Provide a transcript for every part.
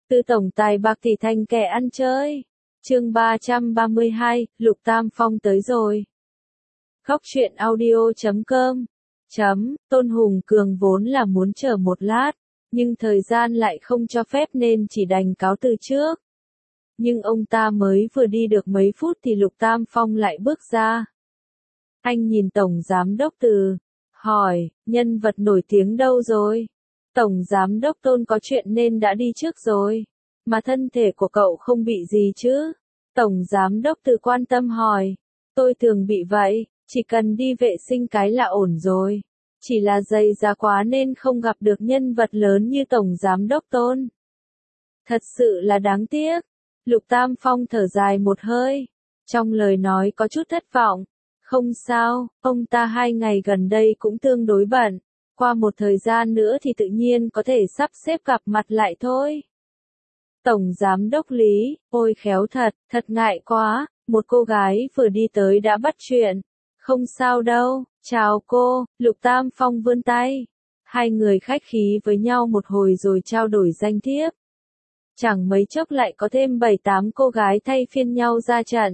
Từ tổng tài bạc tỷ thành kẻ ăn chơi. Chương 332, Lục Tam Phong tới rồi. Khóc chuyện audio.com. Tôn Hùng Cường vốn là muốn chờ một lát, nhưng thời gian lại không cho phép nên chỉ đành cáo từ trước. Nhưng ông ta mới vừa đi được mấy phút thì Lục Tam Phong lại bước ra. Anh nhìn Tổng Giám đốc Từ, hỏi, nhân vật nổi tiếng đâu rồi? Tổng Giám đốc Tôn có chuyện nên đã đi trước rồi, mà thân thể của cậu không bị gì chứ? Tổng Giám đốc Từ quan tâm hỏi, tôi thường bị vậy, chỉ cần đi vệ sinh cái là ổn rồi. Chỉ là dày da quá nên không gặp được nhân vật lớn như Tổng Giám đốc Tôn. Thật sự là đáng tiếc. Lục Tam Phong thở dài một hơi, trong lời nói có chút thất vọng. Không sao, ông ta 2 ngày gần đây cũng tương đối bận. Qua một thời gian nữa thì tự nhiên có thể sắp xếp gặp mặt lại thôi. Tổng Giám đốc Lý, ôi khéo thật, thật ngại quá, một cô gái vừa đi tới đã bắt chuyện. Không sao đâu, chào cô, Lục Tam Phong vươn tay. Hai người khách khí với nhau một hồi rồi trao đổi danh thiếp. Chẳng mấy chốc lại có thêm 7-8 cô gái thay phiên nhau ra trận.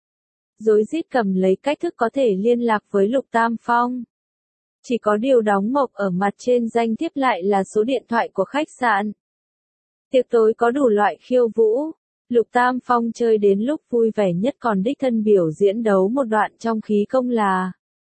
Rối rít cầm lấy cách thức có thể liên lạc với Lục Tam Phong. Chỉ có điều đóng mộc ở mặt trên danh thiếp lại là số điện thoại của khách sạn. Tiệc tối có đủ loại khiêu vũ. Lục Tam Phong chơi đến lúc vui vẻ nhất còn đích thân biểu diễn đấu một đoạn trong khí công là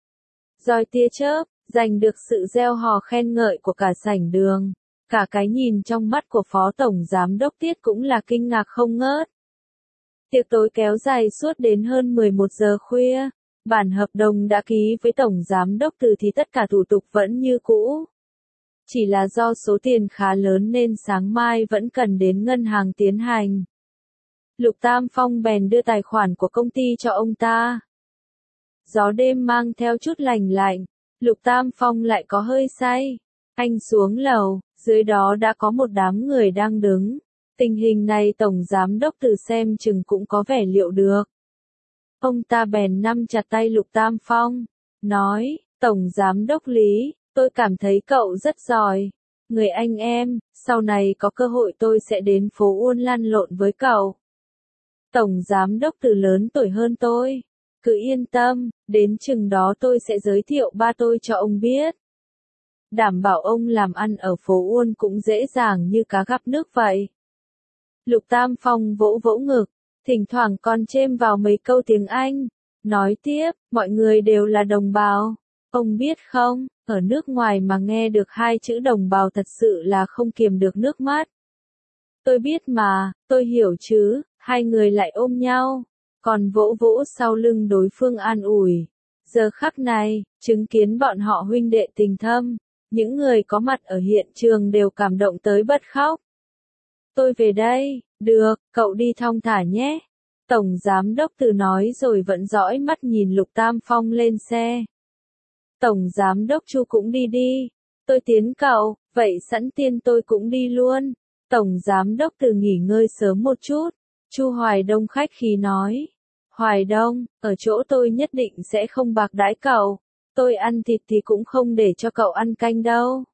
roi tia chớp, giành được sự reo hò khen ngợi của cả sảnh đường. Cả cái nhìn trong mắt của Phó Tổng Giám đốc Tiết cũng là kinh ngạc không ngớt. Tiệc tối kéo dài suốt đến hơn 11 giờ khuya. Bản hợp đồng đã ký với Tổng Giám đốc Từ thì tất cả thủ tục vẫn như cũ. Chỉ là do số tiền khá lớn nên sáng mai vẫn cần đến ngân hàng tiến hành. Lục Tam Phong bèn đưa tài khoản của công ty cho ông ta. Gió đêm mang theo chút lành lạnh, Lục Tam Phong lại có hơi say. Anh xuống lầu, dưới đó đã có một đám người đang đứng. Tình hình này Tổng Giám đốc Từ xem chừng cũng có vẻ liệu được. Ông ta bèn nắm chặt tay Lục Tam Phong, nói, Tổng Giám đốc Lý, tôi cảm thấy cậu rất giỏi. Người anh em, sau này có cơ hội tôi sẽ đến phố Uôn lăn lộn với cậu. Tổng Giám đốc Từ lớn tuổi hơn tôi. Cứ yên tâm, đến chừng đó tôi sẽ giới thiệu ba tôi cho ông biết. Đảm bảo ông làm ăn ở phố Uôn cũng dễ dàng như cá gặp nước vậy. Lục Tam Phong vỗ vỗ ngực, thỉnh thoảng còn chêm vào mấy câu tiếng Anh. Nói tiếp, mọi người đều là đồng bào. Ông biết không, ở nước ngoài mà nghe được 2 chữ đồng bào thật sự là không kiềm được nước mắt. Tôi biết mà, tôi hiểu chứ, hai người lại ôm nhau, còn vỗ vỗ sau lưng đối phương an ủi. Giờ khắc này, chứng kiến bọn họ huynh đệ tình thâm, những người có mặt ở hiện trường đều cảm động tới bật khóc. Tôi về đây, được, cậu đi thong thả nhé. Tổng Giám đốc Từ nói rồi vẫn dõi mắt nhìn Lục Tam Phong lên xe. Tổng Giám đốc Chu cũng đi đi. Tôi tiến cậu, vậy sẵn tiên tôi cũng đi luôn. Tổng Giám đốc Từ nghỉ ngơi sớm một chút. Chu Hoài Đông khách khí nói. Hoài Đông, ở chỗ tôi nhất định sẽ không bạc đãi cậu. Tôi ăn thịt thì cũng không để cho cậu ăn canh đâu.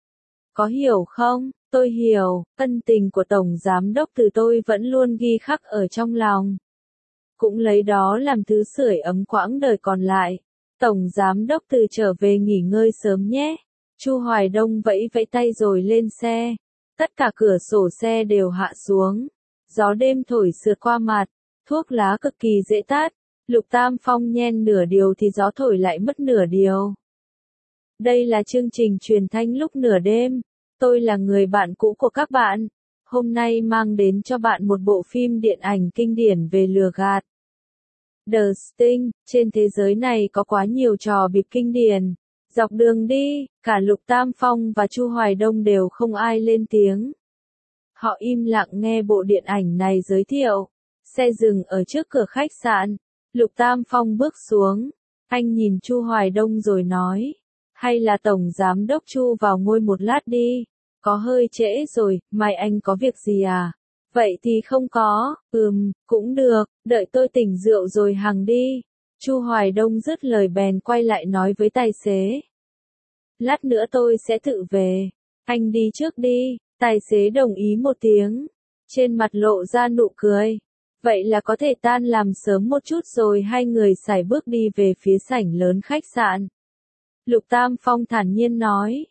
Có hiểu không? Tôi hiểu, ân tình của Tổng Giám đốc Từ tôi vẫn luôn ghi khắc ở trong lòng. Cũng lấy đó làm thứ sưởi ấm quãng đời còn lại. Tổng Giám đốc Từ trở về nghỉ ngơi sớm nhé. Chu Hoài Đông vẫy vẫy tay rồi lên xe. Tất cả cửa sổ xe đều hạ xuống. Gió đêm thổi sượt qua mặt. Thuốc lá cực kỳ dễ tắt. Lục Tam Phong nhen nửa điều thì gió thổi lại mất nửa điều. Đây là chương trình truyền thanh lúc nửa đêm. Tôi là người bạn cũ của các bạn. Hôm nay mang đến cho bạn một bộ phim điện ảnh kinh điển về lừa gạt. The Sting, trên thế giới này có quá nhiều trò bịp kinh điển. Dọc đường đi, cả Lục Tam Phong và Chu Hoài Đông đều không ai lên tiếng. Họ im lặng nghe bộ điện ảnh này giới thiệu. Xe dừng ở trước cửa khách sạn. Lục Tam Phong bước xuống. Anh nhìn Chu Hoài Đông rồi nói. Hay là Tổng Giám đốc Chu vào ngồi một lát đi. Có hơi trễ rồi, mai anh có việc gì à? Vậy thì không có, cũng được, đợi tôi tỉnh rượu rồi hằng đi. Chu Hoài Đông dứt lời bèn quay lại nói với tài xế. Lát nữa tôi sẽ tự về, anh đi trước đi, tài xế đồng ý một tiếng. trên mặt lộ ra nụ cười. Vậy là có thể tan làm sớm một chút rồi hai người sải bước đi về phía sảnh lớn khách sạn. Lục Tam Phong thản nhiên nói.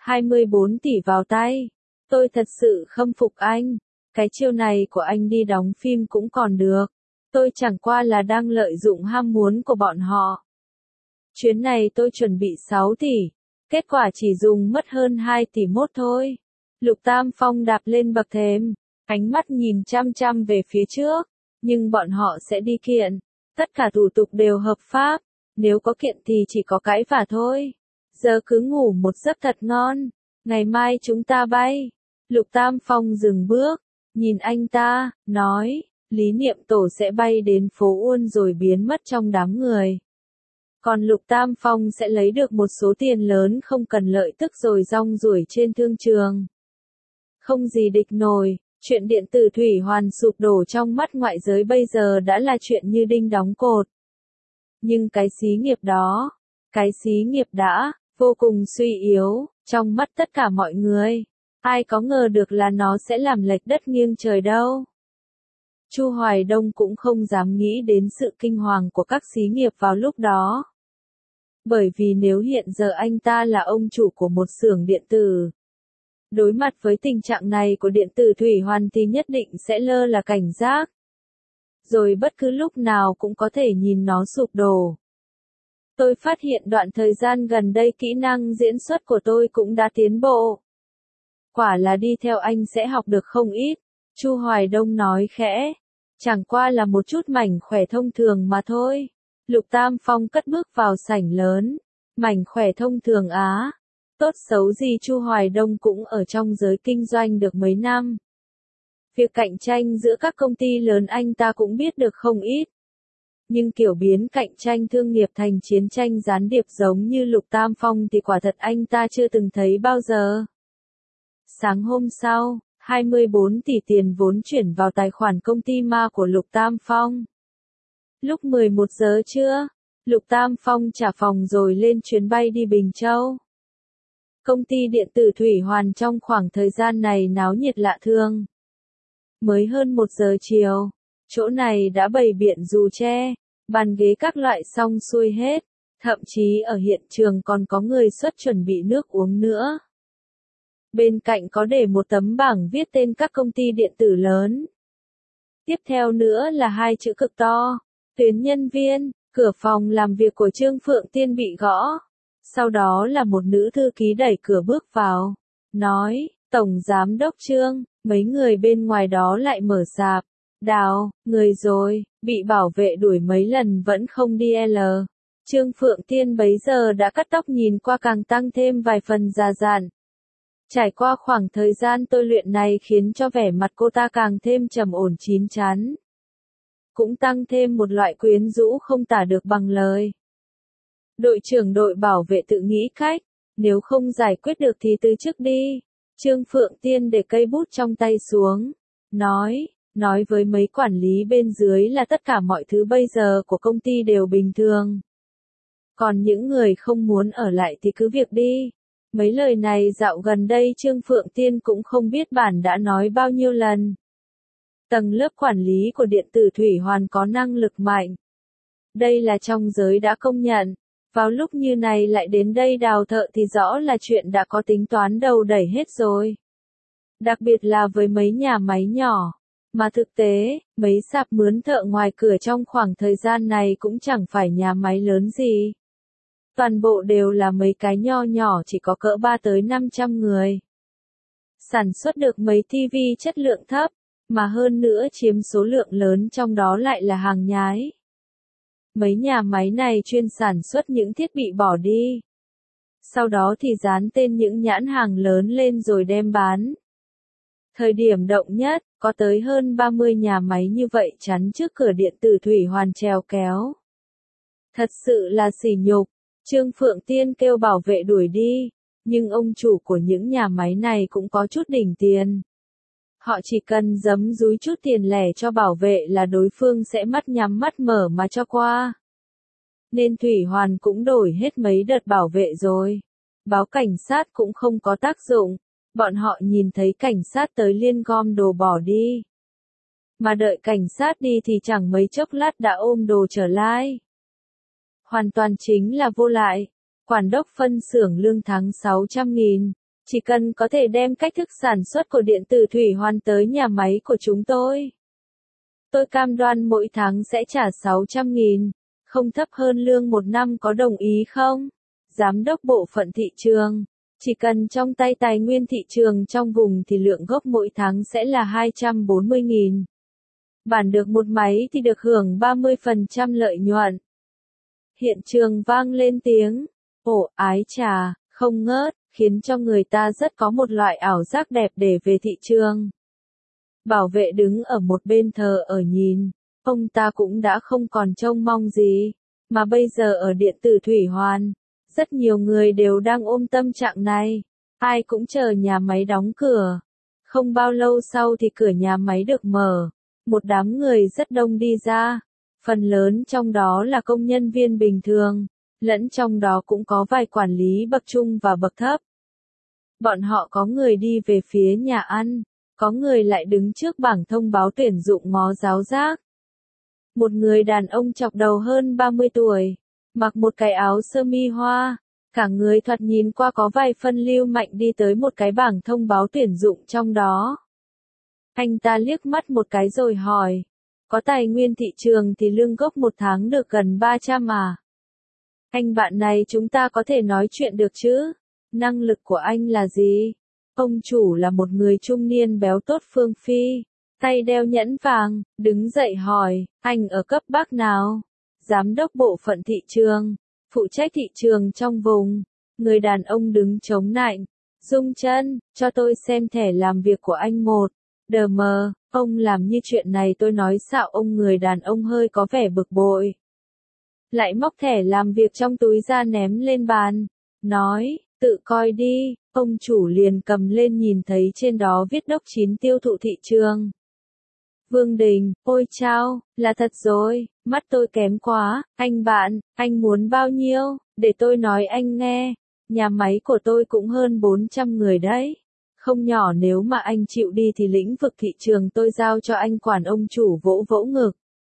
24 tỷ vào tay. Tôi thật sự khâm phục anh. Cái chiêu này của anh đi đóng phim cũng còn được. Tôi chẳng qua là đang lợi dụng ham muốn của bọn họ. Chuyến này tôi chuẩn bị 6 tỷ. Kết quả chỉ dùng mất hơn 2 tỷ mốt thôi. Lục Tam Phong đạp lên bậc thềm. Ánh mắt nhìn chăm chăm về phía trước. Nhưng bọn họ sẽ đi kiện. Tất cả thủ tục đều hợp pháp. Nếu có kiện thì chỉ có cãi vả thôi. Giờ cứ ngủ một giấc thật ngon. Ngày mai chúng ta bay. Lục Tam Phong dừng bước. Nhìn anh ta, nói. Lý Niệm Tổ sẽ bay đến phố Uôn rồi biến mất trong đám người. Còn Lục Tam Phong sẽ lấy được một số tiền lớn không cần lợi tức rồi rong ruổi trên thương trường. Không gì địch nổi. Chuyện điện tử Thủy Hoàn sụp đổ trong mắt ngoại giới bây giờ đã là chuyện như đinh đóng cột. Nhưng cái xí nghiệp đó, cái xí nghiệp đã vô cùng suy yếu trong mắt tất cả mọi người. Ai có ngờ được là nó sẽ làm lệch đất nghiêng trời đâu. Chu Hoài Đông cũng không dám nghĩ đến sự kinh hoàng của các xí nghiệp vào lúc đó. Bởi vì nếu hiện giờ anh ta là ông chủ của một xưởng điện tử, đối mặt với tình trạng này của điện tử Thủy Hoàn thì nhất định sẽ lơ là cảnh giác. Rồi bất cứ lúc nào cũng có thể nhìn nó sụp đổ. Tôi phát hiện đoạn thời gian gần đây kỹ năng diễn xuất của tôi cũng đã tiến bộ. Quả là đi theo anh sẽ học được không ít. Chu Hoài Đông nói khẽ. Chẳng qua là một chút mảnh khỏe thông thường mà thôi. Lục Tam Phong cất bước vào sảnh lớn. Mảnh khỏe thông thường á. Tốt xấu gì Chu Hoài Đông cũng ở trong giới kinh doanh được mấy năm. Việc cạnh tranh giữa các công ty lớn anh ta cũng biết được không ít. Nhưng kiểu biến cạnh tranh thương nghiệp thành chiến tranh gián điệp giống như Lục Tam Phong thì quả thật anh ta chưa từng thấy bao giờ. Sáng hôm sau, 24 tỷ tiền vốn chuyển vào tài khoản công ty ma của Lục Tam Phong. Lúc 11 giờ trưa, Lục Tam Phong trả phòng rồi lên chuyến bay đi Bình Châu. Công ty điện tử Thủy Hoàn trong khoảng thời gian này náo nhiệt lạ thường. Mới hơn 1 giờ chiều, chỗ này đã bày biện dù tre, bàn ghế các loại xong xuôi hết, thậm chí ở hiện trường còn có người xuất chuẩn bị nước uống nữa. Bên cạnh có để một tấm bảng viết tên các công ty điện tử lớn. Tiếp theo nữa là 2 chữ cực to, tuyến nhân viên, cửa phòng làm việc của Trương Phượng Tiên bị gõ. Sau đó là một nữ thư ký đẩy cửa bước vào, nói, Tổng Giám Đốc Trương, mấy người bên ngoài đó lại mở sạp. Đào, người rồi, bị bảo vệ đuổi mấy lần vẫn không đi L. Trương Phượng Tiên bấy giờ đã cắt tóc nhìn qua càng tăng thêm vài phần già dặn. Trải qua khoảng thời gian tôi luyện này khiến cho vẻ mặt cô ta càng thêm trầm ổn chín chắn. Cũng tăng thêm một loại quyến rũ không tả được bằng lời. Đội trưởng đội bảo vệ tự nghĩ cách, nếu không giải quyết được thì từ chức đi. Trương Phượng Tiên để cây bút trong tay xuống, nói với mấy quản lý bên dưới là tất cả mọi thứ bây giờ của công ty đều bình thường. Còn những người không muốn ở lại thì cứ việc đi. Mấy lời này dạo gần đây Trương Phượng Tiên cũng không biết bản đã nói bao nhiêu lần. Tầng lớp quản lý của điện tử Thủy Hoàn có năng lực mạnh. Đây là trong giới đã công nhận. Vào lúc như này lại đến đây đào thợ thì rõ là chuyện đã có tính toán đầu đẩy hết rồi. Đặc biệt là với mấy nhà máy nhỏ. Mà thực tế, mấy sạp mướn thợ ngoài cửa trong khoảng thời gian này cũng chẳng phải nhà máy lớn gì. Toàn bộ đều là mấy cái nho nhỏ chỉ có cỡ 3 tới 500 người. Sản xuất được mấy TV chất lượng thấp, mà hơn nữa chiếm số lượng lớn trong đó lại là hàng nhái. Mấy nhà máy này chuyên sản xuất những thiết bị bỏ đi. Sau đó thì dán tên những nhãn hàng lớn lên rồi đem bán. Thời điểm động nhất, có tới hơn 30 nhà máy như vậy chắn trước cửa điện tử Thủy Hoàn trèo kéo. Thật sự là sỉ nhục. Trương Phượng Tiên kêu bảo vệ đuổi đi, nhưng ông chủ của những nhà máy này cũng có chút đỉnh tiền. Họ chỉ cần giấm dúi chút tiền lẻ cho bảo vệ là đối phương sẽ mắt nhắm mắt mở mà cho qua. Nên Thủy Hoàn cũng đổi hết mấy đợt bảo vệ rồi. Báo cảnh sát cũng không có tác dụng. Bọn họ nhìn thấy cảnh sát tới liên gom đồ bỏ đi. mà đợi cảnh sát đi thì chẳng mấy chốc lát đã ôm đồ trở lại. Hoàn toàn chính là vô lại. Quản đốc phân xưởng lương tháng 600.000, chỉ cần có thể đem cách thức sản xuất của điện tử thủy hoàn tới nhà máy của chúng tôi. Tôi cam đoan mỗi tháng sẽ trả 600.000, không thấp hơn lương một năm, có đồng ý không? Giám đốc bộ phận thị trường, chỉ cần trong tay tài nguyên thị trường trong vùng thì lượng gốc mỗi tháng sẽ là 240.000. Bản được một máy thì được hưởng 30% lợi nhuận. Hiện trường vang lên tiếng, ồ ái chà, không ngớt, khiến cho người ta rất có một loại ảo giác đẹp để về thị trường. Bảo vệ đứng ở một bên thờ ở nhìn, ông ta cũng đã không còn trông mong gì, mà bây giờ ở điện tử thủy hoàn, rất nhiều người đều đang ôm tâm trạng này, ai cũng chờ nhà máy đóng cửa. Không bao lâu sau thì cửa nhà máy được mở, một đám người rất đông đi ra, phần lớn trong đó là công nhân viên bình thường, lẫn trong đó cũng có vài quản lý bậc trung và bậc thấp. Bọn họ có người đi về phía nhà ăn, có người lại đứng trước bảng thông báo tuyển dụng ngó giáo giác. Một người đàn ông chọc đầu hơn 30 tuổi, mặc một cái áo sơ mi hoa, cả người thoạt nhìn qua có vài phân lưu mạnh đi tới một cái bảng thông báo tuyển dụng trong đó. Anh ta liếc mắt một cái rồi hỏi, có tài nguyên thị trường thì lương gốc một tháng được gần 300 à? Anh bạn này chúng ta có thể nói chuyện được chứ? Năng lực của anh là gì? Ông chủ là một người trung niên béo tốt phương phi, tay đeo nhẫn vàng, đứng dậy hỏi, anh ở cấp bác nào? Giám đốc bộ phận thị trường, phụ trách thị trường trong vùng. Người đàn ông đứng chống nạnh, rung chân, cho tôi xem thẻ làm việc của anh một. Đờ mờ, ông làm như chuyện này tôi nói xạo ông. Người đàn ông hơi có vẻ bực bội. Lại móc thẻ làm việc trong túi ra ném lên bàn, nói, tự coi đi. Ông chủ liền cầm lên nhìn thấy trên đó viết đốc 9 tiêu thụ thị trường. Vương Đình, ôi chao, là thật rồi, mắt tôi kém quá, anh bạn, anh muốn bao nhiêu, để tôi nói anh nghe, nhà máy của tôi cũng hơn 400 người đấy, không nhỏ, nếu mà anh chịu đi thì lĩnh vực thị trường tôi giao cho anh quản. Ông chủ vỗ vỗ ngực.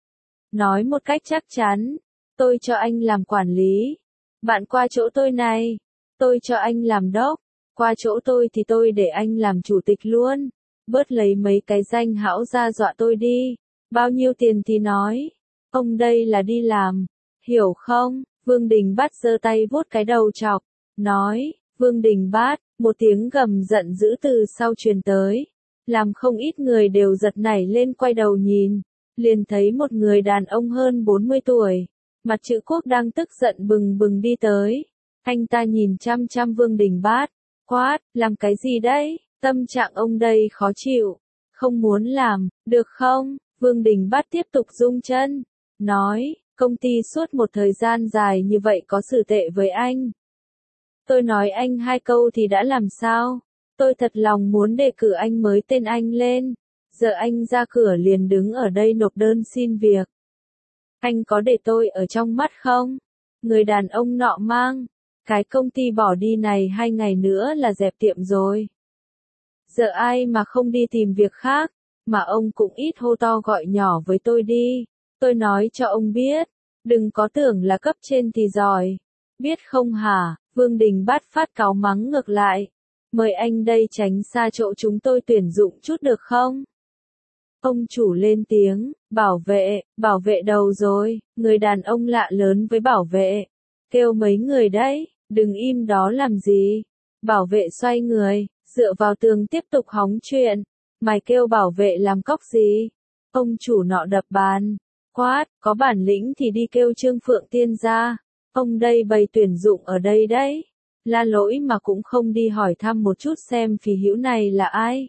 Nói một cách chắc chắn, tôi cho anh làm quản lý, bạn qua chỗ tôi này, tôi cho anh làm đốc, qua chỗ tôi thì tôi để anh làm chủ tịch luôn. Bớt lấy mấy cái danh hão ra dọa tôi đi, bao nhiêu tiền thì nói, ông đây là đi làm, hiểu không? Vương Đình Bát giơ tay vuốt cái đầu chọc, nói, Vương Đình Bát, một tiếng gầm giận dữ từ sau truyền tới, làm không ít người đều giật nảy lên quay đầu nhìn, liền thấy một người đàn ông hơn 40 tuổi, mặt chữ quốc đang tức giận bừng bừng đi tới, anh ta nhìn chăm chăm Vương Đình Bát, quát, làm cái gì đấy? Tâm trạng ông đây khó chịu, không muốn làm, được không? Vương Đình Bát tiếp tục rung chân, nói, công ty suốt một thời gian dài như vậy có xử tệ với anh. Tôi nói anh hai câu thì đã làm sao? Tôi thật lòng muốn đề cử anh mới tên anh lên, giờ anh ra cửa liền đứng ở đây nộp đơn xin việc. Anh có để tôi ở trong mắt không? Người đàn ông nọ mang, cái công ty bỏ đi này 2 ngày nữa là dẹp tiệm rồi. Giờ ai mà không đi tìm việc khác, mà ông cũng ít hô to gọi nhỏ với tôi đi. Tôi nói cho ông biết, đừng có tưởng là cấp trên thì giỏi. Biết không hả? Vương Đình Bát phát cáu mắng ngược lại. Mời anh đây tránh xa chỗ chúng tôi tuyển dụng chút được không? Ông chủ lên tiếng, bảo vệ đầu rồi. Người đàn ông lạ lớn với bảo vệ. Kêu mấy người đấy, đừng im đó làm gì. Bảo vệ xoay người, dựa vào tường tiếp tục hóng chuyện. Mày kêu bảo vệ làm cóc gì? Ông chủ nọ đập bàn, quát, có bản lĩnh thì đi kêu Trương Phượng Tiên ra. Ông đây bày tuyển dụng ở đây đấy. La lỗi mà cũng không đi hỏi thăm một chút xem phì hữu này là ai.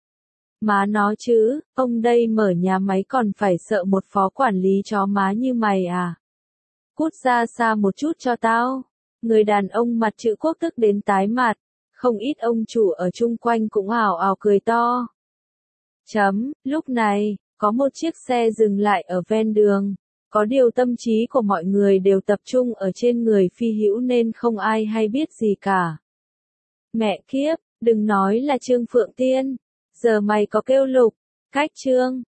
Má nó chứ, ông đây mở nhà máy còn phải sợ một phó quản lý chó má như mày à? Cút ra xa một chút cho tao. Người đàn ông mặt chữ quốc tức đến tái mặt. Không ít ông chủ ở chung quanh cũng ảo ảo cười to. Lúc này, có một chiếc xe dừng lại ở ven đường. Có điều tâm trí của mọi người đều tập trung ở trên người phi hữu nên không ai hay biết gì cả. Mẹ kiếp, đừng nói là Trương Phượng Tiên. Giờ mày có kêu Lục, Cách Trương,